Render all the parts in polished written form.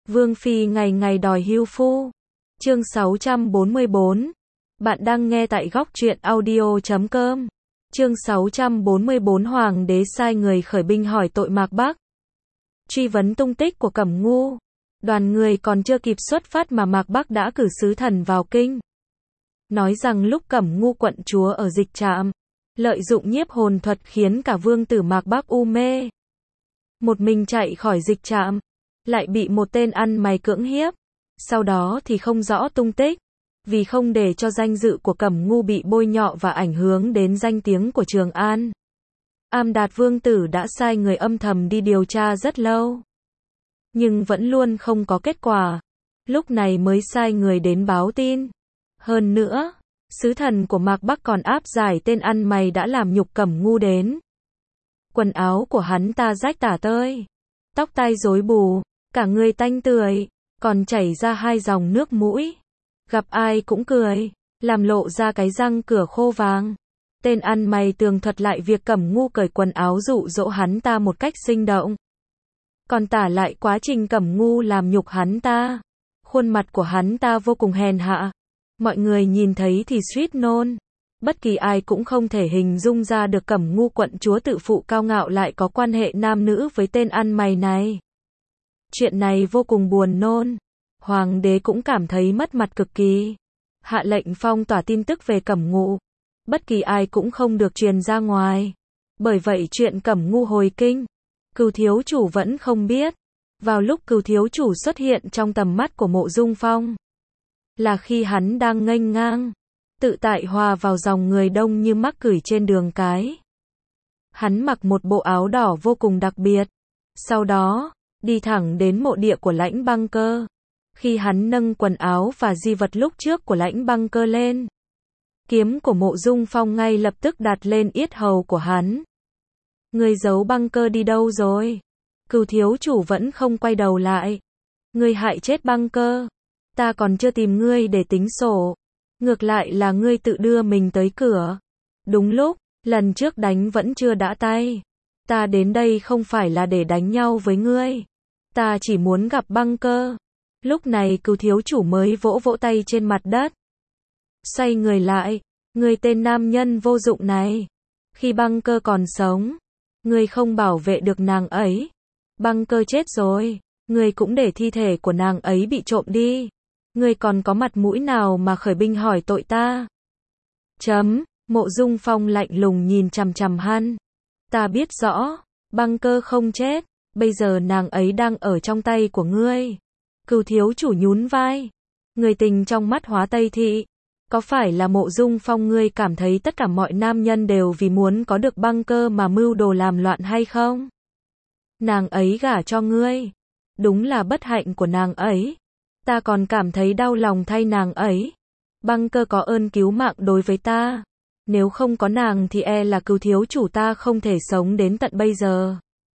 Vương phi ngày ngày đòi hưu phu. Chương 644. Bạn đang nghe tại góc truyện audio.com. Chương 644 Hoàng đế sai người khởi binh hỏi tội Mạc Bắc. Truy vấn tung tích của Cẩm Ngu. Đoàn người còn chưa kịp xuất phát mà Mạc Bắc đã cử sứ thần vào kinh. Nói rằng lúc Cẩm Ngu quận chúa ở Dịch Trạm, lợi dụng nhiếp hồn thuật khiến cả vương tử Mạc Bắc u mê. Một mình chạy khỏi Dịch Trạm, lại bị một tên ăn mày cưỡng hiếp. Sau đó thì không rõ tung tích. Vì không để cho danh dự của Cẩm Ngu bị bôi nhọ và ảnh hưởng đến danh tiếng của Trường An, Am Đạt vương tử đã sai người âm thầm đi điều tra rất lâu. Nhưng vẫn luôn không có kết quả. Lúc này mới sai người đến báo tin. Hơn nữa, sứ thần của Mạc Bắc còn áp giải tên ăn mày đã làm nhục Cẩm Ngu đến. Quần áo của hắn ta rách tả tơi, tóc tai rối bù, cả người tanh tưởi, còn chảy ra 2 dòng nước mũi. Gặp ai cũng cười, làm lộ ra cái răng cửa khô vàng. Tên ăn mày tường thuật lại việc Cẩm Ngu cởi quần áo dụ dỗ hắn ta một cách sinh động. Còn tả lại quá trình Cẩm Ngu làm nhục hắn ta. Khuôn mặt của hắn ta vô cùng hèn hạ. Mọi người nhìn thấy thì suýt nôn. Bất kỳ ai cũng không thể hình dung ra được Cẩm Ngu quận chúa tự phụ cao ngạo lại có quan hệ nam nữ với tên ăn mày này. Chuyện này vô cùng buồn nôn. Hoàng đế cũng cảm thấy mất mặt cực kỳ. Hạ lệnh phong tỏa tin tức về Cẩm Ngu. Bất kỳ ai cũng không được truyền ra ngoài. Bởi vậy chuyện Cẩm Ngu hồi kinh, Cửu thiếu chủ vẫn không biết. Vào lúc Cửu thiếu chủ xuất hiện trong tầm mắt của Mộ Dung Phong, là khi hắn đang nghênh ngang, tự tại hòa vào dòng người đông như mắc cửi trên đường cái. Hắn mặc một bộ áo đỏ vô cùng đặc biệt. Sau đó, đi thẳng đến mộ địa của Lãnh Băng Cơ. Khi hắn nâng quần áo và di vật lúc trước của Lãnh Băng Cơ lên, kiếm của Mộ Dung Phong ngay lập tức đặt lên yết hầu của hắn. Người giấu Băng Cơ đi đâu rồi? Cửu thiếu chủ vẫn không quay đầu lại. Ngươi hại chết Băng Cơ. Ta còn chưa tìm ngươi để tính sổ. Ngược lại là ngươi tự đưa mình tới cửa. Đúng lúc, lần trước đánh vẫn chưa đã tay. Ta đến đây không phải là để đánh nhau với ngươi. Ta chỉ muốn gặp Băng Cơ. Lúc này Cửu thiếu chủ mới vỗ vỗ tay trên mặt đất. Xoay người lại. Ngươi tên nam nhân vô dụng này. Khi Băng Cơ còn sống, ngươi không bảo vệ được nàng ấy. Băng Cơ chết rồi, ngươi cũng để thi thể của nàng ấy bị trộm đi. Ngươi còn có mặt mũi nào mà khởi binh hỏi tội ta? Mộ Dung Phong lạnh lùng nhìn chằm chằm hắn. Ta biết rõ, Băng Cơ không chết, bây giờ nàng ấy đang ở trong tay của ngươi. Cửu thiếu chủ nhún vai. Người tình trong mắt Hóa Tây Thị. Có phải là Mộ Dung Phong ngươi cảm thấy tất cả mọi nam nhân đều vì muốn có được Băng Cơ mà mưu đồ làm loạn hay không? Nàng ấy gả cho ngươi. Đúng là bất hạnh của nàng ấy. Ta còn cảm thấy đau lòng thay nàng ấy. Băng Cơ có ơn cứu mạng đối với ta. Nếu không có nàng thì e là Cửu thiếu chủ ta không thể sống đến tận bây giờ.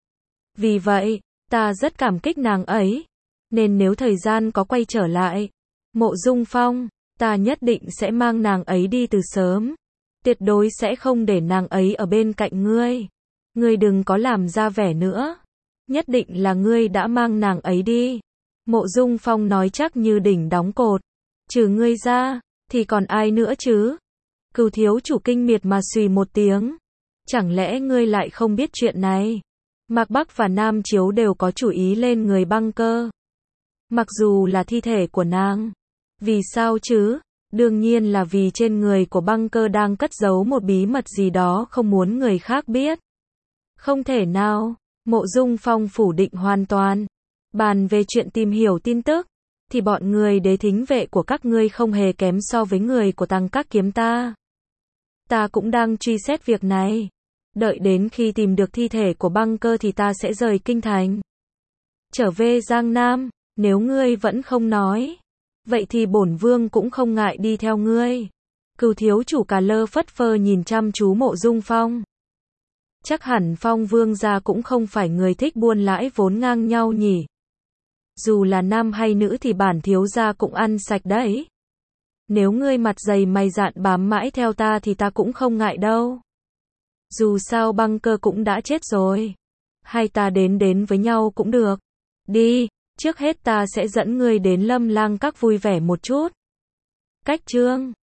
Vì vậy, ta rất cảm kích nàng ấy. Nên nếu thời gian có quay trở lại, Mộ Dung Phong, ta nhất định sẽ mang nàng ấy đi từ sớm. Tuyệt đối sẽ không để nàng ấy ở bên cạnh ngươi. Ngươi đừng có làm ra vẻ nữa. Nhất định là ngươi đã mang nàng ấy đi. Mộ Dung Phong nói chắc như đỉnh đóng cột. Trừ ngươi ra, thì còn ai nữa chứ? Cửu thiếu chủ kinh miệt mà xùy một tiếng. Chẳng lẽ ngươi lại không biết chuyện này? Mạc Bắc và Nam Chiếu đều có chủ ý lên người Băng Cơ. Mặc dù là thi thể của nàng. Vì sao chứ? Đương nhiên là vì trên người của Băng Cơ đang cất giấu một bí mật gì đó không muốn người khác biết. Không thể nào. Mộ Dung Phong phủ định hoàn toàn. Bàn về chuyện tìm hiểu tin tức, thì bọn người đế thính vệ của các ngươi không hề kém so với người của Tăng Các Kiếm ta. Ta cũng đang truy xét việc này. Đợi đến khi tìm được thi thể của Băng Cơ thì ta sẽ rời kinh thành. Trở về Giang Nam, nếu ngươi vẫn không nói, vậy thì bổn vương cũng không ngại đi theo ngươi. Cửu thiếu chủ cà lơ phất phơ nhìn chăm chú Mộ Dung Phong. Chắc hẳn Phong vương gia cũng không phải người thích buôn lãi vốn ngang nhau nhỉ. Dù là nam hay nữ thì bản thiếu gia cũng ăn sạch đấy. Nếu ngươi mặt dày mày dạn bám mãi theo ta thì ta cũng không ngại đâu. Dù sao Băng Cơ cũng đã chết rồi. Hai ta đến với nhau cũng được. Đi, Trước hết ta sẽ dẫn ngươi đến Lâm Lang Các vui vẻ một chút. Cách chương